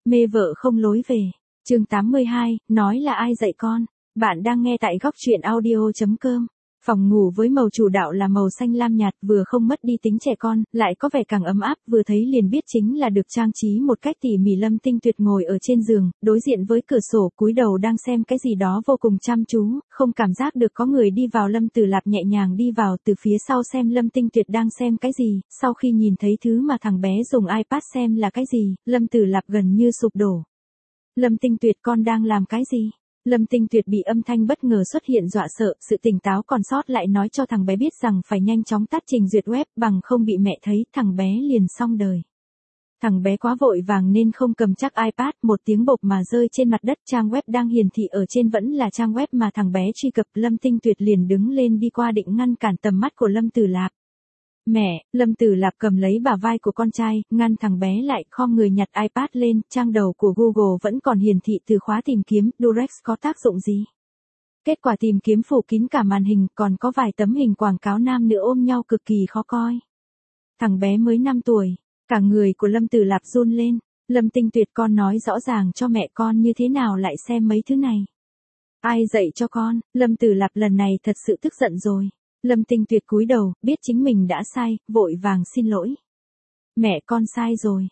Mê vợ không lối về. Chương 82, nói là ai dạy con? Bạn đang nghe tại góc truyện audio.com. Phòng ngủ với màu chủ đạo là màu xanh lam nhạt, vừa không mất đi tính trẻ con, lại có vẻ càng ấm áp, vừa thấy liền biết chính là được trang trí một cách tỉ mỉ. Lâm Tinh Tuyệt ngồi ở trên giường, đối diện với cửa sổ, cúi đầu đang xem cái gì đó vô cùng chăm chú, không cảm giác được có người đi vào. Lâm Tử Lạp nhẹ nhàng đi vào từ phía sau xem Lâm Tinh Tuyệt đang xem cái gì, sau khi nhìn thấy thứ mà thằng bé dùng iPad xem là cái gì, Lâm Tử Lạp gần như sụp đổ. Lâm Tinh Tuyệt, con đang làm cái gì? Lâm Tinh Tuyệt bị âm thanh bất ngờ xuất hiện dọa sợ, sự tỉnh táo còn sót lại nói cho thằng bé biết rằng phải nhanh chóng tắt trình duyệt web, bằng không bị mẹ thấy, thằng bé liền xong đời. Thằng bé quá vội vàng nên không cầm chắc iPad, một tiếng bộp mà rơi trên mặt đất. Trang web đang hiển thị ở trên vẫn là trang web mà thằng bé truy cập. Lâm Tinh Tuyệt liền đứng lên đi qua định ngăn cản tầm mắt của Lâm Tử Lạp. Mẹ, Lâm Tử Lạp cầm lấy bả vai của con trai, ngăn thằng bé lại, khom người nhặt iPad lên. Trang đầu của Google vẫn còn hiển thị từ khóa tìm kiếm, Durex có tác dụng gì? Kết quả tìm kiếm phủ kín cả màn hình, còn có vài tấm hình quảng cáo nam nữ ôm nhau cực kỳ khó coi. Thằng bé mới 5 tuổi, cả người của Lâm Tử Lạp run lên. Lâm Tinh Tuyệt, con nói rõ ràng cho mẹ con như thế nào lại xem mấy thứ này. Ai dạy cho con? Lâm Tử Lạp lần này thật sự tức giận rồi. Lâm Tinh Tuyệt cúi đầu, biết chính mình đã sai, vội vàng xin lỗi. Mẹ con sai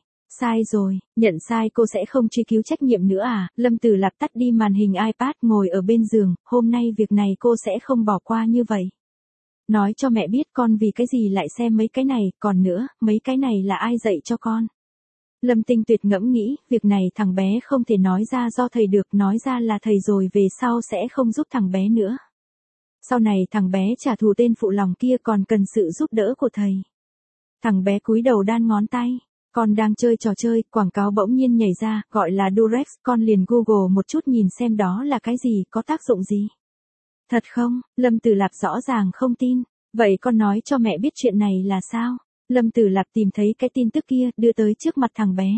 rồi, nhận sai cô sẽ không truy cứu trách nhiệm nữa à? Lâm Tử Lạp tắt đi màn hình iPad, ngồi ở bên giường, hôm nay việc này cô sẽ không bỏ qua như vậy. Nói cho mẹ biết con vì cái gì lại xem mấy cái này, còn nữa, mấy cái này là ai dạy cho con? Lâm Tinh Tuyệt ngẫm nghĩ, việc này thằng bé không thể nói ra do thầy được, nói ra là thầy rồi về sau sẽ không giúp thằng bé nữa. Sau này thằng bé trả thù tên phụ lòng kia còn cần sự giúp đỡ của thầy. Thằng bé cúi đầu đan ngón tay. Con đang chơi trò chơi, quảng cáo bỗng nhiên nhảy ra, gọi là Durex, con liền Google một chút nhìn xem đó là cái gì, có tác dụng gì. Thật không? Lâm Tử Lạp rõ ràng không tin. Vậy con nói cho mẹ biết chuyện này là sao? Lâm Tử Lạp tìm thấy cái tin tức kia, đưa tới trước mặt thằng bé.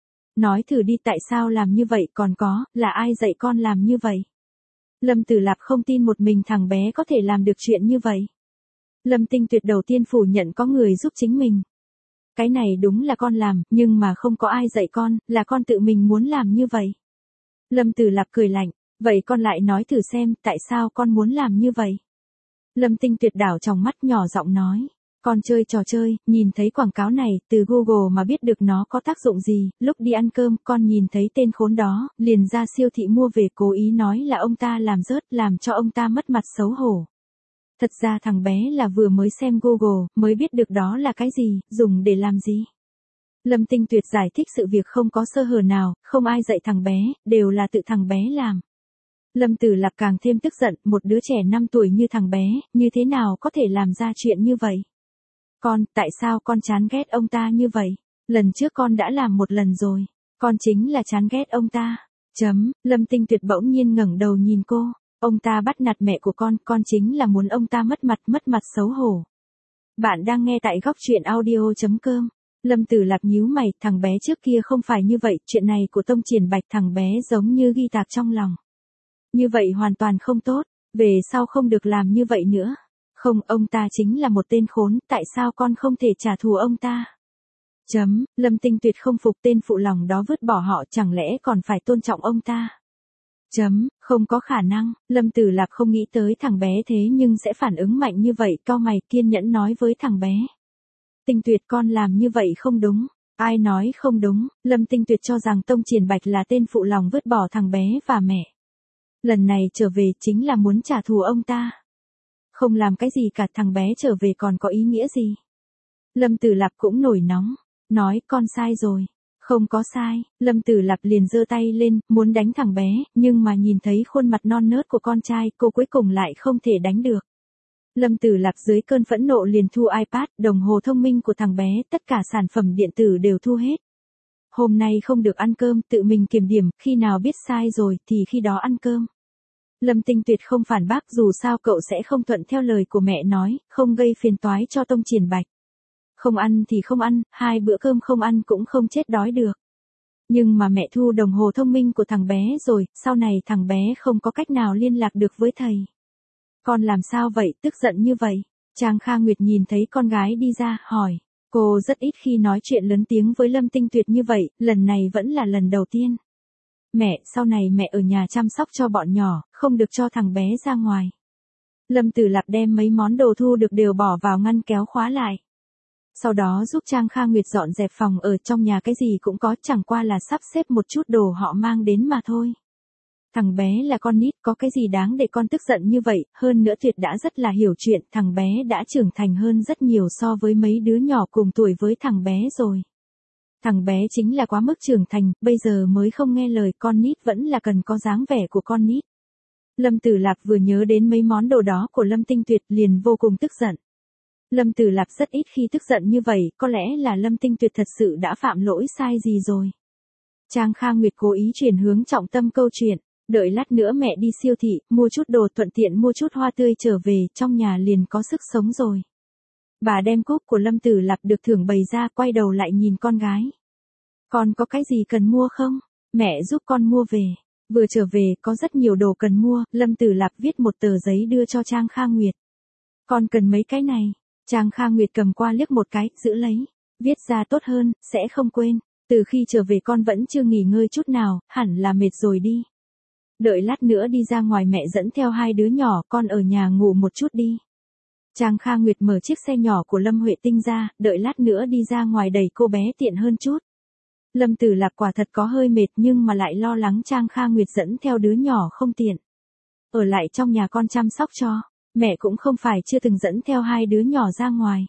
Nói thử đi, tại sao làm như vậy, còn có, là ai dạy con làm như vậy? Lâm Tử Lạp không tin một mình thằng bé có thể làm được chuyện như vậy. Lâm Tinh Tuyệt đầu tiên phủ nhận có người giúp chính mình. Cái này đúng là con làm, nhưng mà không có ai dạy con, là con tự mình muốn làm như vậy. Lâm Tử Lạp cười lạnh, vậy con lại nói thử xem, tại sao con muốn làm như vậy? Lâm Tinh Tuyệt đảo tròng mắt nhỏ giọng nói, con chơi trò chơi, nhìn thấy quảng cáo này, từ Google mà biết được nó có tác dụng gì, lúc đi ăn cơm, con nhìn thấy tên khốn đó, liền ra siêu thị mua về, cố ý nói là ông ta làm rớt, làm cho ông ta mất mặt xấu hổ. Thật ra thằng bé là vừa mới xem Google, mới biết được đó là cái gì, dùng để làm gì. Lâm Tinh Tuyệt giải thích sự việc không có sơ hở nào, không ai dạy thằng bé, đều là tự thằng bé làm. Lâm Tử Lạp càng thêm tức giận, một đứa trẻ 5 tuổi như thằng bé, như thế nào có thể làm ra chuyện như vậy? Con, tại sao con chán ghét ông ta như vậy? Lần trước con đã làm một lần rồi, con chính là chán ghét ông ta. Lâm Tinh Tuyệt bỗng nhiên ngẩng đầu nhìn cô, ông ta bắt nạt mẹ của con chính là muốn ông ta mất mặt xấu hổ. Bạn đang nghe tại góc truyện audio.com. Lâm Tử Lạp nhíu mày, thằng bé trước kia không phải như vậy, chuyện này của Tông Triển Bạch thằng bé giống như ghi tạc trong lòng. Như vậy hoàn toàn không tốt, về sau không được làm như vậy nữa. Không, ông ta chính là một tên khốn, tại sao con không thể trả thù ông ta? Lâm Tinh Tuyệt không phục, tên phụ lòng đó vứt bỏ họ, chẳng lẽ còn phải tôn trọng ông ta? Không có khả năng. Lâm Tử Lạp không nghĩ tới thằng bé thế nhưng sẽ phản ứng mạnh như vậy, cau mày kiên nhẫn nói với thằng bé. Tinh Tuyệt, con làm như vậy không đúng. Ai nói không đúng? Lâm Tinh Tuyệt cho rằng Tông Triển Bạch là tên phụ lòng vứt bỏ thằng bé và mẹ. Lần này trở về chính là muốn trả thù ông ta. Không làm cái gì cả, thằng bé trở về còn có ý nghĩa gì? Lâm Tử Lạp cũng nổi nóng, nói con sai rồi. Không có sai. Lâm Tử Lạp liền giơ tay lên, muốn đánh thằng bé, nhưng mà nhìn thấy khuôn mặt non nớt của con trai, cô cuối cùng lại không thể đánh được. Lâm Tử Lạp dưới cơn phẫn nộ liền thu iPad, đồng hồ thông minh của thằng bé, tất cả sản phẩm điện tử đều thu hết. Hôm nay không được ăn cơm, tự mình kiểm điểm, khi nào biết sai rồi thì khi đó ăn cơm. Lâm Tinh Tuyệt không phản bác, dù sao cậu sẽ không thuận theo lời của mẹ nói, không gây phiền toái cho Tông Triển Bạch. Không ăn thì không ăn, 2 bữa cơm không ăn cũng không chết đói được. Nhưng mà mẹ thu đồng hồ thông minh của thằng bé rồi, sau này thằng bé không có cách nào liên lạc được với thầy. Con làm sao vậy, tức giận như vậy? Trang Kha Nguyệt nhìn thấy con gái đi ra, hỏi. Cô rất ít khi nói chuyện lớn tiếng với Lâm Tinh Tuyệt như vậy, lần này vẫn là lần đầu tiên. Mẹ, sau này mẹ ở nhà chăm sóc cho bọn nhỏ, không được cho thằng bé ra ngoài. Lâm Tử Lạp đem mấy món đồ thu được đều bỏ vào ngăn kéo khóa lại. Sau đó giúp Trang Kha Nguyệt dọn dẹp phòng, ở trong nhà cái gì cũng có, chẳng qua là sắp xếp một chút đồ họ mang đến mà thôi. Thằng bé là con nít, có cái gì đáng để con tức giận như vậy, hơn nữa Tuyệt đã rất là hiểu chuyện, thằng bé đã trưởng thành hơn rất nhiều so với mấy đứa nhỏ cùng tuổi với thằng bé rồi. Thằng bé chính là quá mức trưởng thành, bây giờ mới không nghe lời, con nít vẫn là cần có dáng vẻ của con nít. Lâm Tử Lạp vừa nhớ đến mấy món đồ đó của Lâm Tinh Tuyệt liền vô cùng tức giận. Lâm Tử Lạp rất ít khi tức giận như vậy, có lẽ là Lâm Tinh Tuyệt thật sự đã phạm lỗi sai gì rồi. Trang Kha Nguyệt cố ý chuyển hướng trọng tâm câu chuyện, đợi lát nữa mẹ đi siêu thị, mua chút đồ thuận tiện mua chút hoa tươi trở về, trong nhà liền có sức sống rồi. Bà đem cúp của Lâm Tử Lạp được thưởng bày ra, quay đầu lại nhìn con gái. Con có cái gì cần mua không? Mẹ giúp con mua về. Vừa trở về, có rất nhiều đồ cần mua, Lâm Tử Lạp viết một tờ giấy đưa cho Trang Kha Nguyệt. Con cần mấy cái này. Trang Kha Nguyệt cầm qua liếc một cái, giữ lấy. Viết ra tốt hơn, sẽ không quên. Từ khi trở về con vẫn chưa nghỉ ngơi chút nào, hẳn là mệt rồi đi. Đợi lát nữa đi ra ngoài mẹ dẫn theo hai đứa nhỏ, con ở nhà ngủ một chút đi. Trang Kha Nguyệt mở chiếc xe nhỏ của Lâm Huệ Tinh ra, đợi lát nữa đi ra ngoài đẩy cô bé tiện hơn chút. Lâm Tử Lạp quả thật có hơi mệt nhưng mà lại lo lắng Trang Kha Nguyệt dẫn theo đứa nhỏ không tiện. Ở lại trong nhà con chăm sóc cho, mẹ cũng không phải chưa từng dẫn theo hai đứa nhỏ ra ngoài.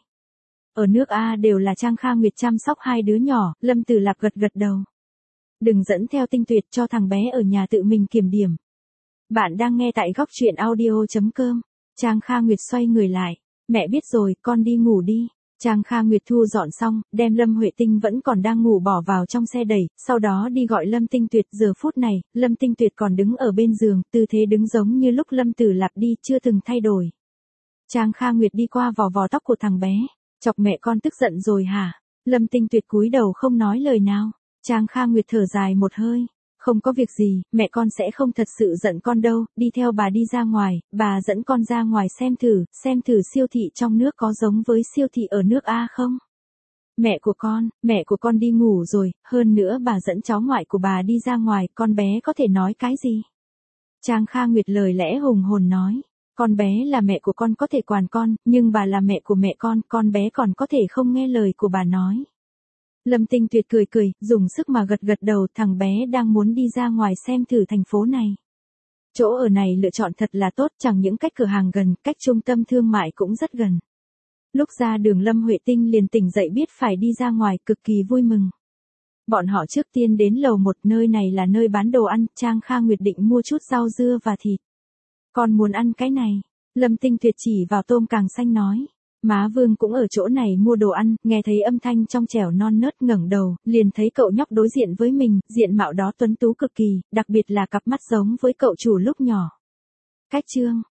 Ở nước A đều là Trang Kha Nguyệt chăm sóc hai đứa nhỏ, Lâm Tử Lạp gật gật đầu. Đừng dẫn theo Tinh Tuyệt, cho thằng bé ở nhà tự mình kiểm điểm. Bạn đang nghe tại góc truyện audio.com. Trang Kha Nguyệt xoay người lại. Mẹ biết rồi, con đi ngủ đi. Trang Kha Nguyệt thu dọn xong, đem Lâm Huệ Tinh vẫn còn đang ngủ bỏ vào trong xe đẩy, sau đó đi gọi Lâm Tinh Tuyệt. Giờ phút này, Lâm Tinh Tuyệt còn đứng ở bên giường, tư thế đứng giống như lúc Lâm Tử Lạp đi, chưa từng thay đổi. Trang Kha Nguyệt đi qua vò vò tóc của thằng bé. Chọc mẹ con tức giận rồi hả? Lâm Tinh Tuyệt cúi đầu không nói lời nào. Trang Kha Nguyệt thở dài một hơi. Không có việc gì, mẹ con sẽ không thật sự giận con đâu, đi theo bà đi ra ngoài, bà dẫn con ra ngoài xem thử siêu thị trong nước có giống với siêu thị ở nước A không? Mẹ của con đi ngủ rồi, hơn nữa bà dẫn cháu ngoại của bà đi ra ngoài, con bé có thể nói cái gì? Trang Kha Nguyệt lời lẽ hùng hồn nói, con bé là mẹ của con có thể quản con, nhưng bà là mẹ của mẹ con bé còn có thể không nghe lời của bà nói. Lâm Tinh Tuyệt cười cười, dùng sức mà gật gật đầu, thằng bé đang muốn đi ra ngoài xem thử thành phố này. Chỗ ở này lựa chọn thật là tốt, chẳng những cách cửa hàng gần, cách trung tâm thương mại cũng rất gần. Lúc ra đường Lâm Huệ Tinh liền tỉnh dậy biết phải đi ra ngoài, cực kỳ vui mừng. Bọn họ trước tiên đến lầu 1, nơi này là nơi bán đồ ăn, Trang Kha Nguyệt định mua chút rau dưa và thịt. Con muốn ăn cái này, Lâm Tinh Tuyệt chỉ vào tôm càng xanh nói. Má Vương cũng ở chỗ này mua đồ ăn, nghe thấy âm thanh trong trẻo non nớt, ngẩng đầu, liền thấy cậu nhóc đối diện với mình, diện mạo đó tuấn tú cực kỳ, đặc biệt là cặp mắt giống với cậu chủ lúc nhỏ. Cách chương